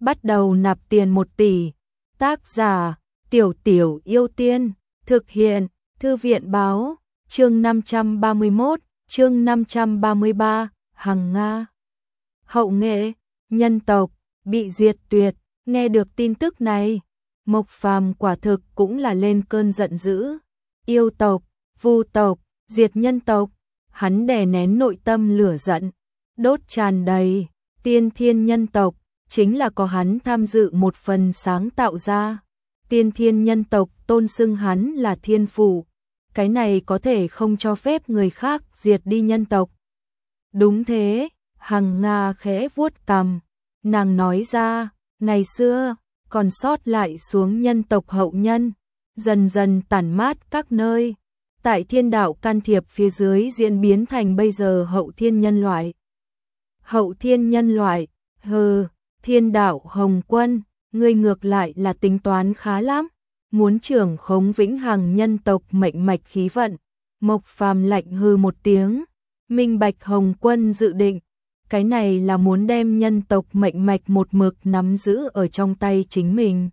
bắt đầu nạp tiền 1 tỷ. Tác giả, Tiểu Tiểu Yêu Tiên, thực hiện, Thư viện báo, chương 531, chương 533, Hằng Nga. Hậu nghệ, nhân tộc, bị diệt tuyệt, nghe được tin tức này, Mộc Phàm quả thực cũng là lên cơn giận dữ. Yêu tộc, vu tộc, diệt nhân tộc, hắn đè nén nội tâm lửa giận, đốt tràn đầy, tiên thiên nhân tộc, chính là có hắn tham dự một phần sáng tạo ra. Tiên thiên nhân tộc tôn xưng hắn là thiên phụ, cái này có thể không cho phép người khác diệt đi nhân tộc. Đúng thế, Hằng Nga khẽ vuốt cằm, nàng nói ra, ngày xưa, còn sót lại xuống nhân tộc hậu nhân, dần dần tản mát các nơi, tại thiên đạo can thiệp phía dưới diễn biến thành bây giờ hậu thiên nhân loại. Hậu thiên nhân loại, thiên đạo Hồng Quân, ngươi ngược lại là tính toán khá lắm, muốn trưởng khống vĩnh hằng nhân tộc mệnh mạch khí vận. Mộc Phàm lạnh hừ một tiếng, minh bạch Hồng Quân dự định, cái này là muốn đem nhân tộc mệnh mạch một mực nắm giữ ở trong tay chính mình.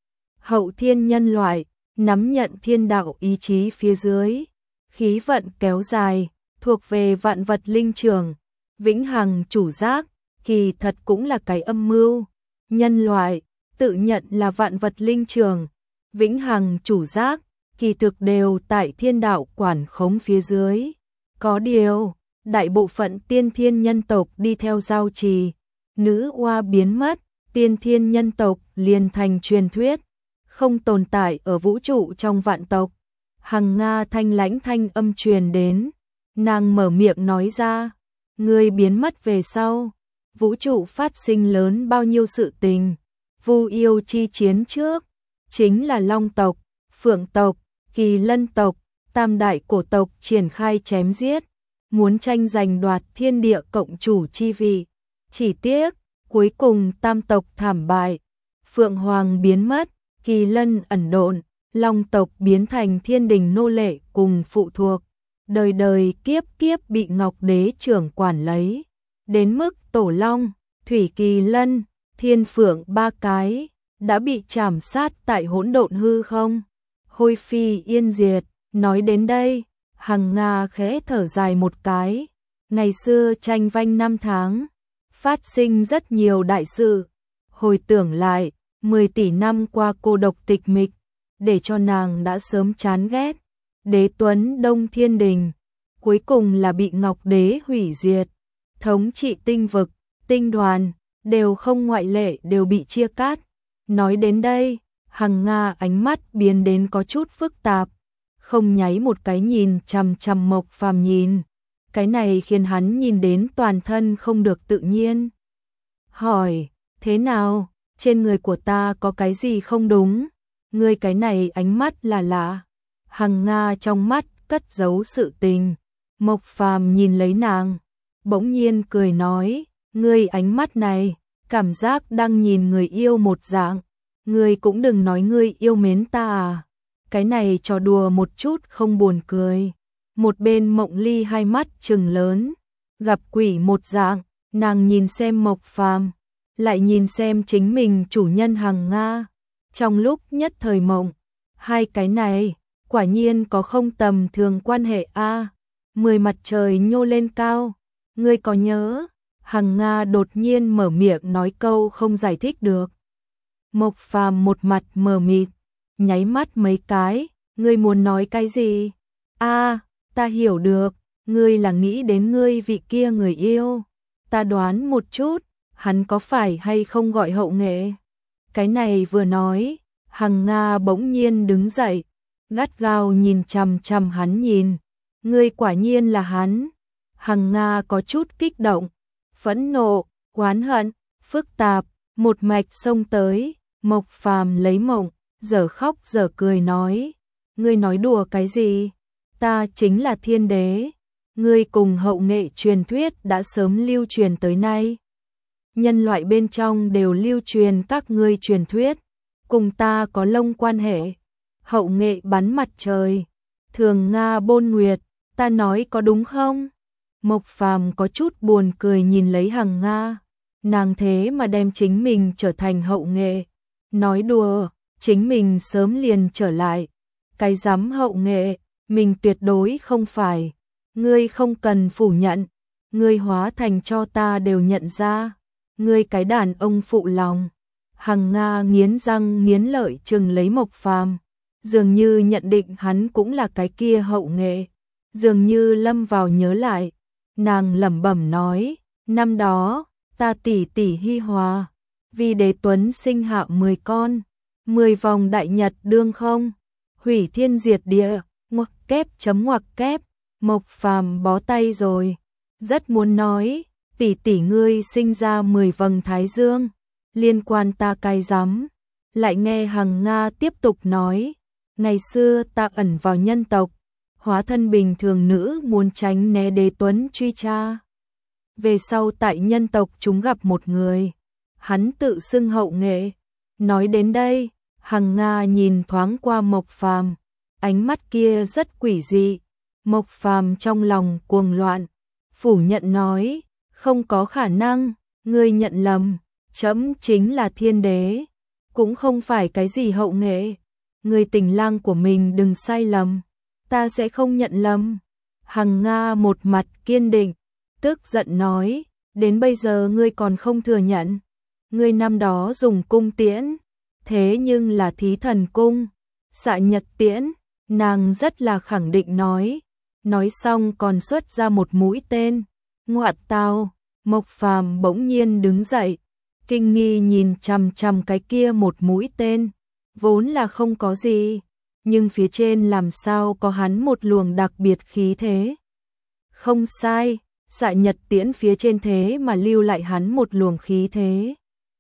Hậu thiên nhân loại, nắm nhận thiên đạo ý chí phía dưới, khí vận kéo dài, thuộc về vạn vật linh trường, vĩnh hằng chủ giác, kỳ thật cũng là cái âm mưu. Nhân loại, tự nhận là vạn vật linh trường, vĩnh hằng chủ giác, kỳ thực đều tại thiên đạo quản khống phía dưới. Có điều, đại bộ phận tiên thiên nhân tộc đi theo giao trì, nữ oa biến mất, tiên thiên nhân tộc liền thành truyền thuyết, không tồn tại ở vũ trụ trong vạn tộc. Hằng Nga thanh lãnh thanh âm truyền đến, nàng mở miệng nói ra, ngươi biến mất về sau, vũ trụ phát sinh lớn bao nhiêu sự tình. Vu yêu chi chiến trước, chính là Long tộc, Phượng tộc, Kỳ Lân tộc, tam đại cổ tộc triển khai chém giết, muốn tranh giành đoạt thiên địa cộng chủ chi vị. Chỉ tiếc, cuối cùng tam tộc thảm bại, Phượng Hoàng biến mất, Kỳ Lân ẩn độn, Long tộc biến thành thiên đình nô lệ cùng phụ thuộc, đời đời kiếp kiếp bị Ngọc Đế trưởng quản lấy, đến mức Tổ Long, Thủy Kỳ Lân, Thiên Phượng ba cái đã bị trảm sát tại hỗn độn hư không, hôi phi yên diệt. Nói đến đây, Hằng Nga khẽ thở dài một cái, ngày xưa tranh vanh năm tháng, phát sinh rất nhiều đại sự, hồi tưởng lại, 10 tỷ năm qua cô độc tịch mịch, để cho nàng đã sớm chán ghét. Đế Tuấn Đông Thiên Đình, cuối cùng là bị Ngọc Đế hủy diệt, thống trị tinh vực, tinh đoàn, đều không ngoại lệ đều bị chia cắt. Nói đến đây, Hằng Nga ánh mắt biến đến có chút phức tạp, không nháy một cái nhìn chằm chằm Mộc Phàm nhìn, cái này khiến hắn nhìn đến toàn thân không được tự nhiên. Hỏi, thế nào, trên người của ta có cái gì không đúng? Ngươi cái này ánh mắt là lạ. Hằng Nga trong mắt cất giấu sự tình. Mộc Phàm nhìn lấy nàng, bỗng nhiên cười nói, ngươi ánh mắt này, cảm giác đang nhìn người yêu một dạng. Ngươi cũng đừng nói ngươi yêu mến ta à. Cái này trò đùa một chút không buồn cười. Một bên Mộng Ly hai mắt trừng lớn, gặp quỷ một dạng, nàng nhìn xem Mộc Phàm, lại nhìn xem chính mình chủ nhân Hằng Nga. Trong lúc nhất thời mộng, hai cái này, quả nhiên có không tầm thường quan hệ a. 10 mặt trời nhô lên cao, ngươi có nhớ? Hằng Nga đột nhiên mở miệng nói câu không giải thích được. Mộc Phàm một mặt mờ mịt, nháy mắt mấy cái, ngươi muốn nói cái gì? A, ta hiểu được, ngươi là nghĩ đến ngươi vị kia người yêu. Ta đoán một chút, hắn có phải hay không gọi Hậu Nghệ? Cái này vừa nói, Hằng Nga bỗng nhiên đứng dậy, gắt gao nhìn chằm chằm hắn nhìn. Ngươi quả nhiên là hắn. Hằng Nga có chút kích động, phẫn nộ, oán hận, phức tạp, một mạch xông tới. Mộc Phàm lấy mộng, giờ khóc giờ cười nói, ngươi nói đùa cái gì? Ta chính là thiên đế. Ngươi cùng Hậu Nghệ truyền thuyết đã sớm lưu truyền tới nay. Nhân loại bên trong đều lưu truyền các ngươi truyền thuyết, cùng ta có lông quan hệ. Hậu Nghệ bắn mặt trời, thường Nga bôn nguyệt, ta nói có đúng không? Mộc Phàm có chút buồn cười nhìn lấy Hằng Nga, nàng thế mà đem chính mình trở thành hậu nghệ. Nói đùa, chính mình sớm liền trở lại. Cái dám hậu nghệ, mình tuyệt đối không phải. Ngươi không cần phủ nhận, ngươi hóa thành cho ta đều nhận ra. Ngươi cái đàn ông phụ lòng. Hằng Nga nghiến răng nghiến lợi chừng lấy Mộc Phàm, dường như nhận định hắn cũng là cái kia hậu nghệ. Dường như lâm vào nhớ lại, nàng lẩm bẩm nói, năm đó, ta tỷ tỷ Hi Hòa, vì Đế Tuấn sinh hạ 10 con, 10 vòng đại nhật đương không, hủy thiên diệt địa, ngoặc kép. Mộc Phàm bó tay rồi, rất muốn nói, tỷ tỷ ngươi sinh ra 10 vầng thái dương, liên quan ta cái rắm. Lại nghe Hằng Nga tiếp tục nói, ngày xưa ta ẩn vào nhân tộc, hóa thân bình thường nữ muốn tránh né Đế Tuấn truy tra. Về sau tại nhân tộc chúng gặp một người, hắn tự xưng hậu nghệ. Nói đến đây, Hằng Nga nhìn thoáng qua Mộc Phàm, ánh mắt kia rất quỷ dị. Mộc Phàm trong lòng cuồng loạn, phủ nhận nói, không có khả năng, ngươi nhận lầm, trẫm chính là thiên đế, cũng không phải cái gì hậu nghệ. Ngươi tình lang của mình đừng sai lầm, ta sẽ không nhận lầm. Hằng Nga một mặt kiên định, tức giận nói, đến bây giờ ngươi còn không thừa nhận. Ngươi năm đó dùng cung tiễn, thế nhưng là Thí Thần cung, Xạ Nhật tiễn, nàng rất là khẳng định nói xong còn xuất ra một mũi tên. Ngoạn tào, Mộc Phàm bỗng nhiên đứng dậy, kinh nghi nhìn chằm chằm cái kia một mũi tên, vốn là không có gì, nhưng phía trên làm sao có hắn một luồng đặc biệt khí thế. Không sai, Xạ Nhật tiễn phía trên thế mà lưu lại hắn một luồng khí thế.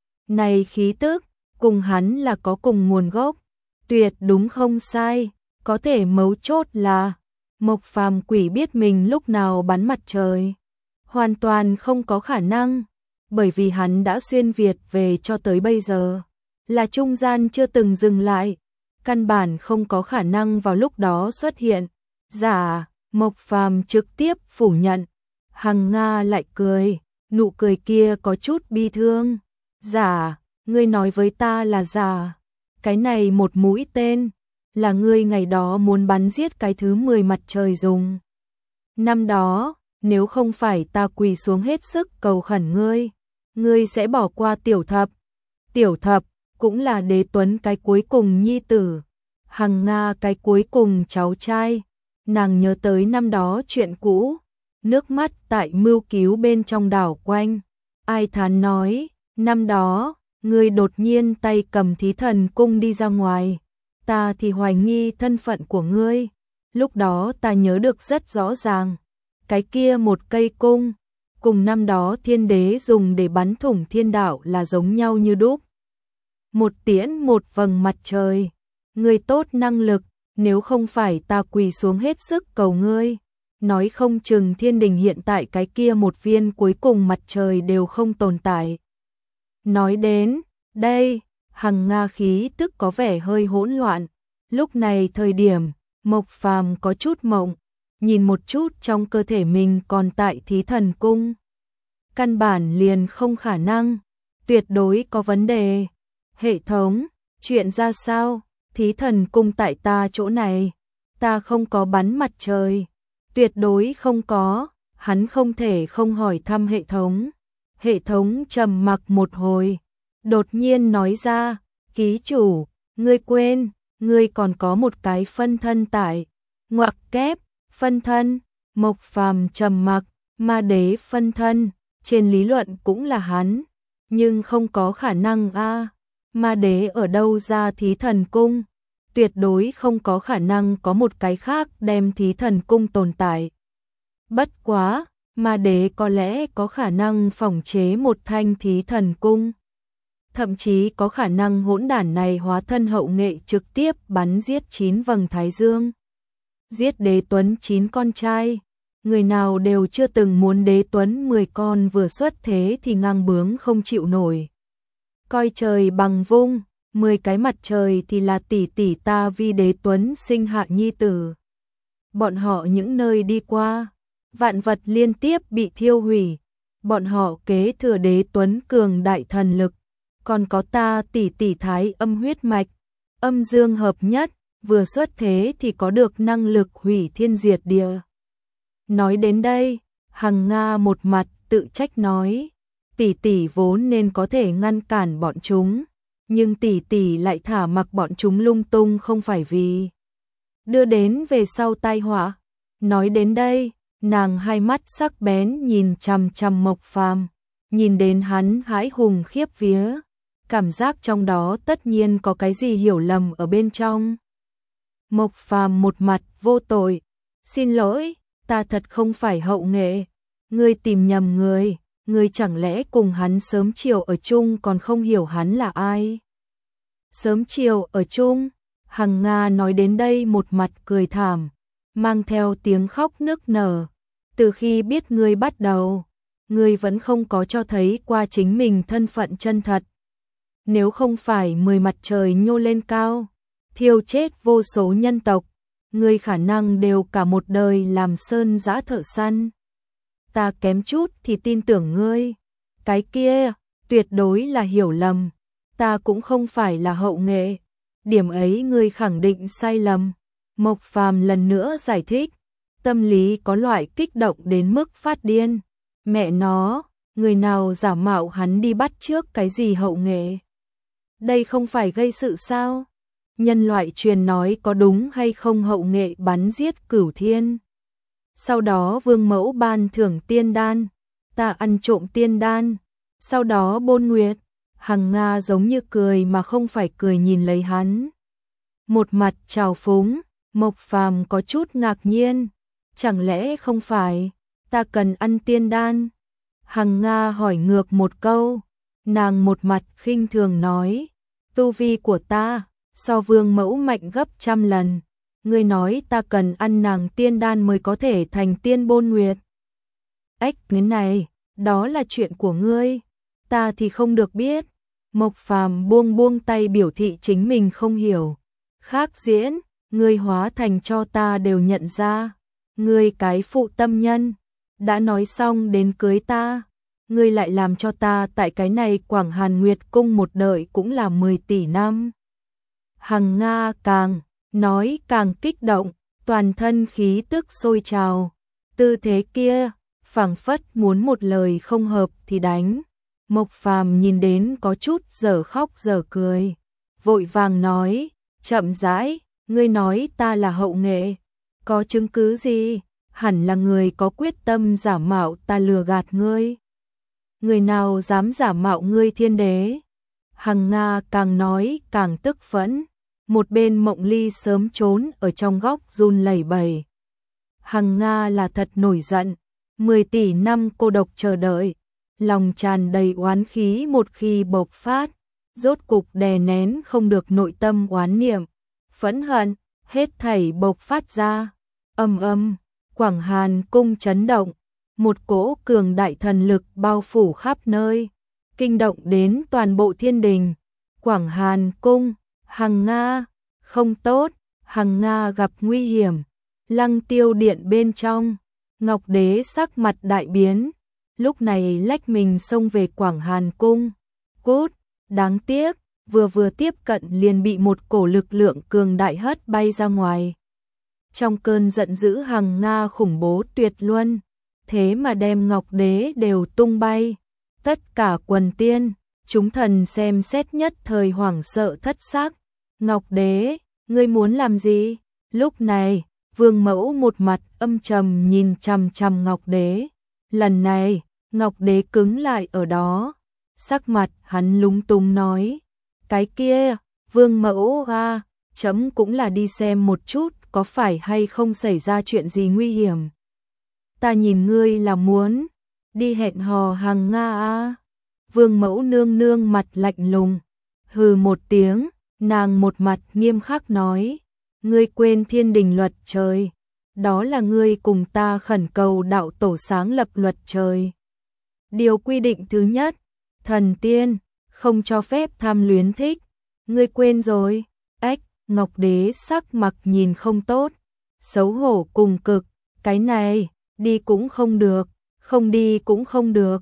Này khí tức, cùng hắn là có cùng nguồn gốc, tuyệt đúng không sai, có thể mấu chốt là Mộc Phàm quỷ biết mình lúc nào bắn mặt trời. Hoàn toàn không có khả năng, bởi vì hắn đã xuyên Việt về cho tới bây giờ, là trung gian chưa từng dừng lại, căn bản không có khả năng vào lúc đó xuất hiện. Giả, Mộc Phàm trực tiếp phủ nhận. Hằng Nga lại cười, nụ cười kia có chút bi thương. Giả, ngươi nói với ta là giả, cái này một mũi tên, là ngươi ngày đó muốn bắn giết cái thứ 10 mặt trời dùng. Năm đó, nếu không phải ta quỳ xuống hết sức cầu khẩn ngươi sẽ bỏ qua Tiểu Thập. Tiểu Thập cũng là Đế Tuấn cái cuối cùng nhi tử, Hằng Nga cái cuối cùng cháu trai. Nàng nhớ tới năm đó chuyện cũ, nước mắt tại mưu cứu bên trong đảo quanh. Ai thán nói, năm đó, ngươi đột nhiên tay cầm Thí Thần cung đi ra ngoài, ta thì hoài nghi thân phận của ngươi. Lúc đó ta nhớ được rất rõ ràng, cái kia một cây cung, cùng năm đó thiên đế dùng để bắn thủng thiên đạo là giống nhau như đúc. Một tiễn một vầng mặt trời, ngươi tốt năng lực, nếu không phải ta quỳ xuống hết sức cầu ngươi, nói không chừng thiên đình hiện tại cái kia một viên cuối cùng mặt trời đều không tồn tại. Nói đến đây, Hằng Nga khí tức có vẻ hơi hỗn loạn. Lúc này thời điểm, Mộc Phàm có chút mộng, nhìn một chút trong cơ thể mình còn tại Thí Thần cung. Căn bản liền không khả năng, tuyệt đối có vấn đề. Hệ thống, chuyện ra sao? Thí Thần cung tại ta chỗ này, ta không có bắn mặt trời, tuyệt đối không có. Hắn không thể không hỏi thăm hệ thống. Hệ thống trầm mặc một hồi, đột nhiên nói ra, ký chủ, ngươi quên, ngươi còn có một cái phân thân tại. Ngoặc kép, phân thân. Mộc Phàm trầm mặc, ma đế phân thân, trên lý luận cũng là hắn, nhưng không có khả năng a. Ma đế ở đâu ra Thí Thần cung? Tuyệt đối không có khả năng có một cái khác đem Thí Thần cung tồn tại. Bất quá, ma đế có lẽ có khả năng phỏng chế một thanh Thí Thần cung. Thậm chí có khả năng hỗn đản này hóa thân hậu nghệ trực tiếp bắn giết 9 vầng thái dương. Giết Đế Tuấn 9 con trai. Người nào đều chưa từng muốn Đế Tuấn 10 con vừa xuất thế thì ngang bướng không chịu nổi. Coi trời bằng vung, 10 cái mặt trời thì là tỷ tỷ ta vì Đế Tuấn sinh hạ nhi tử. Bọn họ những nơi đi qua, vạn vật liên tiếp bị thiêu hủy, bọn họ kế thừa đế tuấn cường đại thần lực, còn có ta tỷ tỷ thái âm huyết mạch, âm dương hợp nhất, vừa xuất thế thì có được năng lực hủy thiên diệt địa. Nói đến đây, Hằng Nga một mặt tự trách nói, tỷ tỷ vốn nên có thể ngăn cản bọn chúng, nhưng tỷ tỷ lại thả mặc bọn chúng lung tung không phải vì đưa đến về sau tai họa. Nói đến đây, nàng hai mắt sắc bén nhìn chằm chằm Mộc Phàm, nhìn đến hắn hãi hùng khiếp vía, cảm giác trong đó tất nhiên có cái gì hiểu lầm ở bên trong. Mộc Phàm một mặt vô tội, xin lỗi, ta thật không phải hậu nghệ, ngươi tìm nhầm người, ngươi chẳng lẽ cùng hắn sớm chiều ở chung còn không hiểu hắn là ai? Sớm chiều ở chung, Hằng Nga nói đến đây một mặt cười thảm, mang theo tiếng khóc nức nở, từ khi biết ngươi bắt đầu, ngươi vẫn không có cho thấy qua chính mình thân phận chân thật. Nếu không phải 10 mặt trời nhô lên cao, thiêu chết vô số nhân tộc, ngươi khả năng đều cả một đời làm sơn giã thợ săn. Ta kém chút thì tin tưởng ngươi, cái kia tuyệt đối là hiểu lầm, ta cũng không phải là hậu nghệ, điểm ấy ngươi khẳng định sai lầm. Mộc Phàm lần nữa giải thích, tâm lý có loại kích động đến mức phát điên, mẹ nó, người nào giả mạo hắn đi bắt trước cái gì hậu nghệ. Đây không phải gây sự sao? Nhân loại truyền nói có đúng hay không hậu nghệ bắn giết cửu thiên. Sau đó vương mẫu ban thưởng tiên đan, ta ăn trộm tiên đan, sau đó bôn nguyệt. Hằng Nga giống như cười mà không phải cười nhìn lấy hắn. Một mặt trào phúng, Mộc Phàm có chút ngạc nhiên, chẳng lẽ không phải, ta cần ăn tiên đan? Hằng Nga hỏi ngược một câu, nàng một mặt khinh thường nói, tu vi của ta, so vương mẫu mạnh gấp trăm lần, ngươi nói ta cần ăn nàng tiên đan mới có thể thành tiên bôn nguyệt. Ếch cái này, đó là chuyện của ngươi, ta thì không được biết. Mộc Phàm buông tay biểu thị chính mình không hiểu. Khác diễn, ngươi hóa thành cho ta đều nhận ra, ngươi cái phụ tâm nhân, đã nói xong đến cưới ta, ngươi lại làm cho ta tại cái này Quảng Hàn Nguyệt cung một đời cũng là 10 tỷ năm. Hằng Nga càng nói càng kích động, toàn thân khí tức sôi trào, tư thế kia, phảng phất muốn một lời không hợp thì đánh. Mộc Phàm nhìn đến có chút dở khóc dở cười, vội vàng nói, chậm rãi, ngươi nói ta là hậu nghệ, có chứng cứ gì? Hẳn là người có quyết tâm giả mạo ta lừa gạt ngươi. Người nào dám giả mạo ngươi thiên đế? Hằng Nga càng nói càng tức phẫn, một bên Mộng Ly sớm trốn ở trong góc run lẩy bẩy. Hằng Nga là thật nổi giận, 10 tỷ năm cô độc chờ đợi, lòng tràn đầy oán khí một khi bộc phát, rốt cục đè nén không được nội tâm oán niệm, phẫn hận, hết thảy bộc phát ra. Ầm ầm, Quảng Hàn cung chấn động, một cỗ cường đại thần lực bao phủ khắp nơi, kinh động đến toàn bộ thiên đình. Quảng Hàn cung, Hằng Nga, không tốt, Hằng Nga gặp nguy hiểm. Lăng Tiêu điện bên trong, Ngọc Đế sắc mặt đại biến, lúc này lách mình xông về Quảng Hàn cung. Cút, đáng tiếc, vừa tiếp cận liền bị một cổ lực lượng cường đại hất bay ra ngoài. Trong cơn giận dữ Hằng Nga khủng bố tuyệt luân, thế mà đem Ngọc Đế đều tung bay. Tất cả quần tiên, chúng thần xem xét nhất thời hoảng sợ thất xác. Ngọc Đế, ngươi muốn làm gì? Lúc này, Vương Mẫu một mặt âm trầm nhìn chằm chằm Ngọc Đế. Lần này, Ngọc Đế cứng lại ở đó, sắc mặt hắn lúng túng nói, cái kia, Vương Mẫu à, chấm cũng là đi xem một chút có phải hay không xảy ra chuyện gì nguy hiểm. Ta nhìn ngươi là muốn đi hẹn hò Hằng Nga à? Vương Mẫu nương nương mặt lạnh lùng, hừ một tiếng, nàng một mặt nghiêm khắc nói, ngươi quên thiên đình luật trời, đó là ngươi cùng ta khẩn cầu đạo tổ sáng lập luật trời. Điều quy định thứ nhất, thần tiên không cho phép tham luyến thích, ngươi quên rồi. Ếch, Ngọc Đế sắc mặt nhìn không tốt, xấu hổ cùng cực, cái này, đi cũng không được, không đi cũng không được.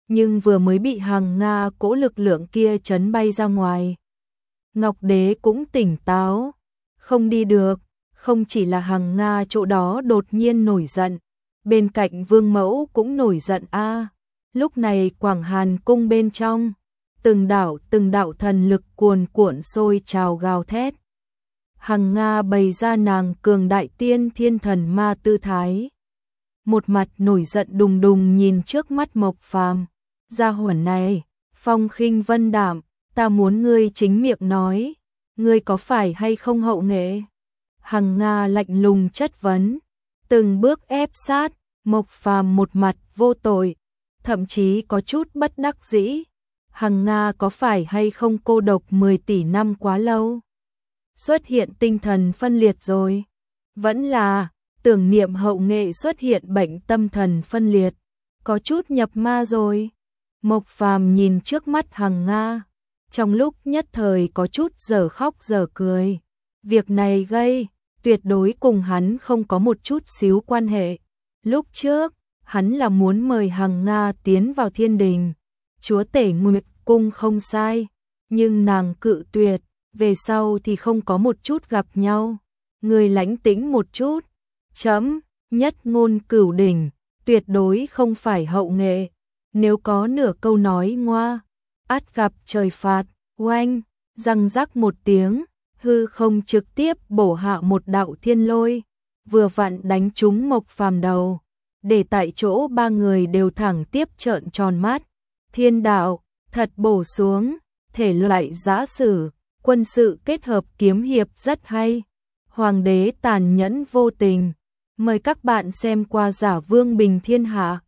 nhưng vừa mới bị Hằng Nga cỗ lực lượng kia chấn bay ra ngoài. Ngọc Đế cũng tỉnh táo, không đi được, không chỉ là Hằng Nga chỗ đó đột nhiên nổi giận, bên cạnh Vương Mẫu cũng nổi giận a. Lúc này Quảng Hàn cung bên trong, từng đạo thần lực cuồn cuộn sôi trào gào thét. Hằng Nga bày ra nàng cường đại tiên thiên thần ma tư thái. Một mặt nổi giận đùng đùng nhìn trước mắt Mộc Phàm, gia hỏa này, phong khinh vân đạm, ta muốn ngươi chính miệng nói, ngươi có phải hay không hậu nghệ? Hằng Nga lạnh lùng chất vấn, từng bước ép sát, Mộc Phàm một mặt vô tội, thậm chí có chút bất đắc dĩ. Hằng Nga có phải hay không cô độc 10 tỷ năm quá lâu? Xuất hiện tinh thần phân liệt rồi? Vẫn là tưởng niệm hậu nghệ xuất hiện bệnh tâm thần phân liệt, có chút nhập ma rồi. Mộc Phàm nhìn trước mắt Hằng Nga, trong lúc nhất thời có chút dở khóc dở cười. Việc này gây, tuyệt đối cùng hắn không có một chút xíu quan hệ. Lúc trước, hắn là muốn mời Hằng Nga tiến vào thiên đình. Chúa tể Nguyệt Cung không sai, nhưng nàng cự tuyệt, về sau thì không có một chút gặp nhau. Người lãnh tĩnh một chút, chấm, nhất ngôn cửu đỉnh, tuyệt đối không phải hậu nghệ. Nếu có nửa câu nói ngoa, ắt gặp trời phạt. Oanh, răng rắc một tiếng, hư không trực tiếp bổ hạ một đạo thiên lôi, vừa vặn đánh trúng Mộc Phàm đầu, để tại chỗ ba người đều thẳng tiếp trợn tròn mắt. Thiên đạo, thật bổ xuống, thể loại giã sử, quân sự kết hợp kiếm hiệp rất hay. Hoàng đế tàn nhẫn vô tình. Mời các bạn xem qua Giả Vương Bình Thiên Hạ.